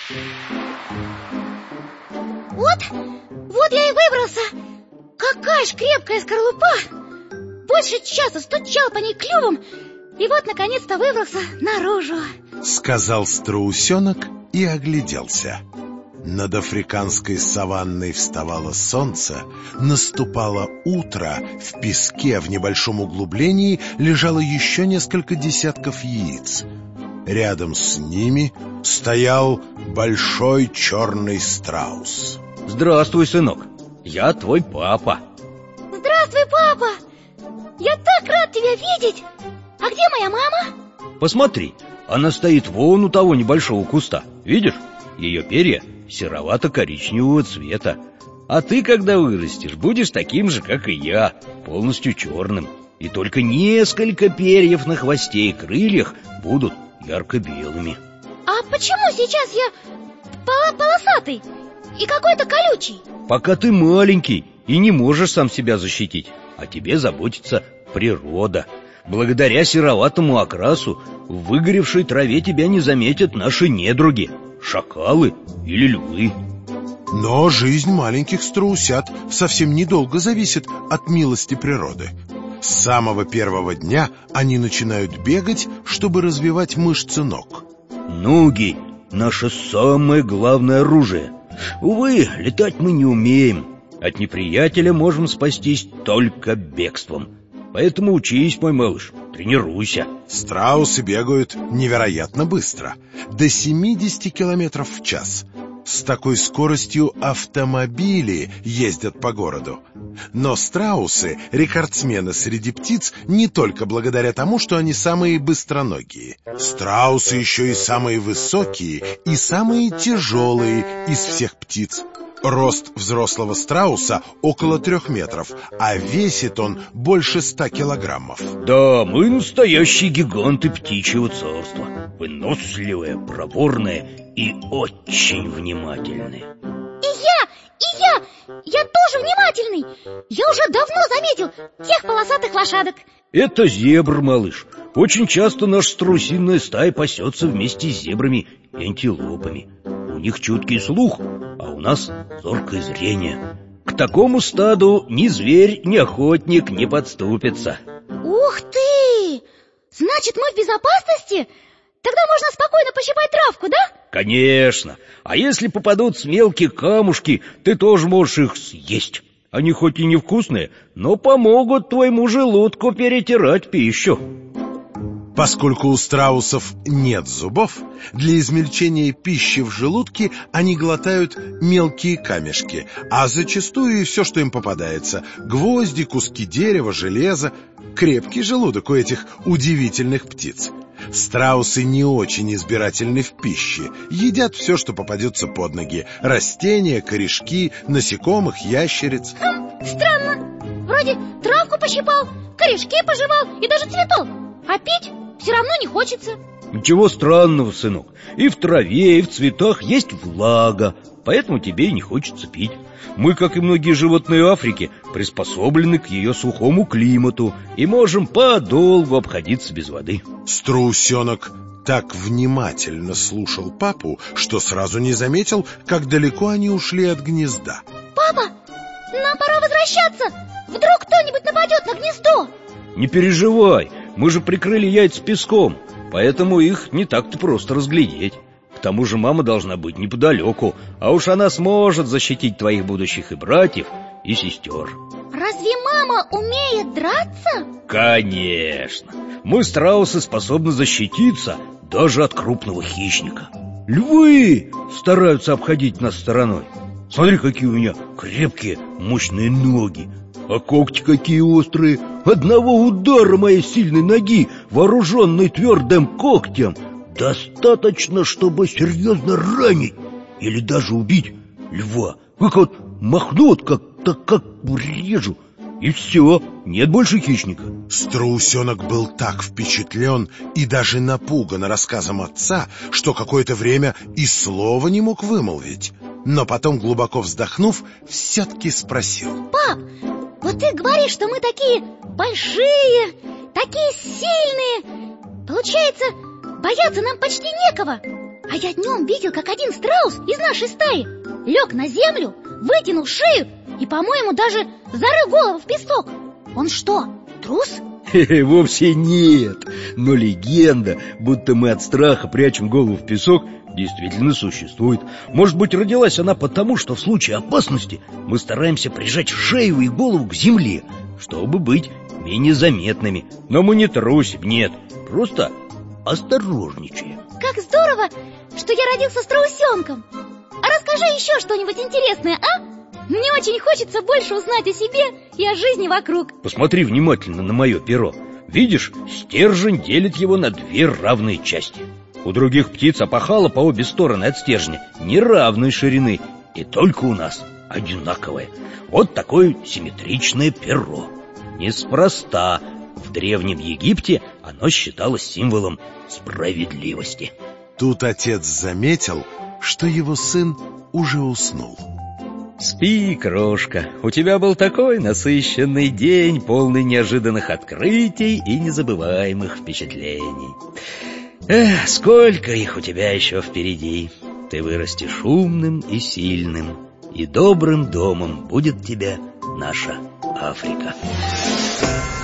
Вот я и выбрался. Какая ж крепкая скорлупа! Больше часа стучал по ней клювом, и вот наконец-то выбрался наружу, сказал страусенок и огляделся. Над африканской саванной вставало солнце, наступало утро, в песке в небольшом углублении лежало еще несколько десятков яиц. Рядом с ними стоял большой черный страус. Здравствуй, сынок, я твой папа. Здравствуй, папа! Я так рад тебя видеть! А где моя мама? Посмотри, она стоит вон у того небольшого куста. Видишь? Ее перья серовато-коричневого цвета. А ты, когда вырастешь, будешь таким же, как и я, полностью черным. И только несколько перьев на хвосте и крыльях будут ярко-белыми. А почему сейчас я полосатый и какой-то колючий? Пока ты маленький и не можешь сам себя защитить, о тебе заботится природа. Благодаря сероватому окрасу в выгоревшей траве тебя не заметят наши недруги, шакалы или львы. Но жизнь маленьких страусят совсем недолго зависит от милости природы. С самого первого дня они начинают бегать, чтобы развивать мышцы ног. Ноги — наше самое главное оружие. Увы, летать мы не умеем. От неприятеля можем спастись только бегством. Поэтому учись, мой малыш, тренируйся. Страусы бегают невероятно быстро, до 70 километров в час. С такой скоростью автомобили ездят по городу. Но страусы — рекордсмены среди птиц не только благодаря тому, что они самые быстроногие. Страусы еще и самые высокие и самые тяжелые из всех птиц. Рост взрослого страуса около 3 метров, а весит он больше 100 килограммов. Да, мы настоящие гиганты птичьего царства. Выносливые, проворные и очень внимательные. Я тоже внимательный. Я уже давно заметил тех полосатых лошадок. Это зебр, малыш. Очень часто наша страусиная стая пасется вместе с зебрами и антилопами. У них чуткий слух, а у нас зоркое зрение. К такому стаду ни зверь, ни охотник не подступится. Ух ты! Значит, мы в безопасности? Тогда можно спокойно пощипать травку, да? Конечно. А если попадутся мелкие камушки, ты тоже можешь их съесть. Они хоть и невкусные, но помогут твоему желудку перетирать пищу. Поскольку у страусов нет зубов, для измельчения пищи в желудке они глотают мелкие камешки, а зачастую и все, что им попадается: гвозди, куски дерева, железа. Крепкий желудок у этих удивительных птиц. Страусы не очень избирательны в пище, едят все, что попадется под ноги: растения, корешки, насекомых, ящериц. Странно, вроде травку пощипал, корешки пожевал и даже цветок, а пить все равно не хочется. Ничего странного, сынок. И в траве, и в цветах есть влага, поэтому тебе и не хочется пить. Мы, как и многие животные Африки, приспособлены к ее сухому климату и можем подолгу обходиться без воды. Страусенок так внимательно слушал папу, что сразу не заметил, как далеко они ушли от гнезда. Папа, нам пора возвращаться. Вдруг кто-нибудь нападет на гнездо. Не переживай, мы же прикрыли яйца песком, поэтому их не так-то просто разглядеть. К тому же мама должна быть неподалеку, а уж она сможет защитить твоих будущих и братьев, и сестер. Разве мама умеет драться? Конечно. Мы, страусы, способны защититься даже от крупного хищника. Львы стараются обходить нас стороной. Смотри, какие у меня крепкие, мощные ноги. А когти какие острые. Одного удара моей сильной ноги, вооруженной твердым когтем, достаточно, чтобы серьезно ранить или даже убить льва. Как вот махнут, как режу, и все, нет больше хищника. Страусенок был так впечатлен и даже напуган рассказом отца, что какое-то время и слова не мог вымолвить. Но потом, глубоко вздохнув, все-таки спросил: пап, вот ты говоришь, что мы такие большие, такие сильные. Получается, бояться нам почти некого. А я днем видел, как один страус из нашей стаи лег на землю, вытянул шею и, по-моему, даже зарыл голову в песок. Он что, трус? Вовсе нет. Но легенда, будто мы от страха прячем голову в песок, действительно существует. Может быть, родилась она потому, что в случае опасности мы стараемся прижать шею и голову к земле, чтобы быть менее заметными. Но мы не трусим, нет, просто осторожничаем. Как здорово, что я родился страусенком. А расскажи еще что-нибудь интересное, а? Мне очень хочется больше узнать о себе и о жизни вокруг. Посмотри внимательно на мое перо. Видишь, стержень делит его на две равные части. У других птиц опахало по обе стороны от стержня неравной ширины, и только у нас одинаковое. Вот такое симметричное перо. Неспроста в Древнем Египте оно считалось символом справедливости. Тут отец заметил, что его сын уже уснул. Спи, крошка, у тебя был такой насыщенный день, полный неожиданных открытий и незабываемых впечатлений. Эх, сколько их у тебя еще впереди. Ты вырастешь умным и сильным, и добрым домом будет тебе наша Африка.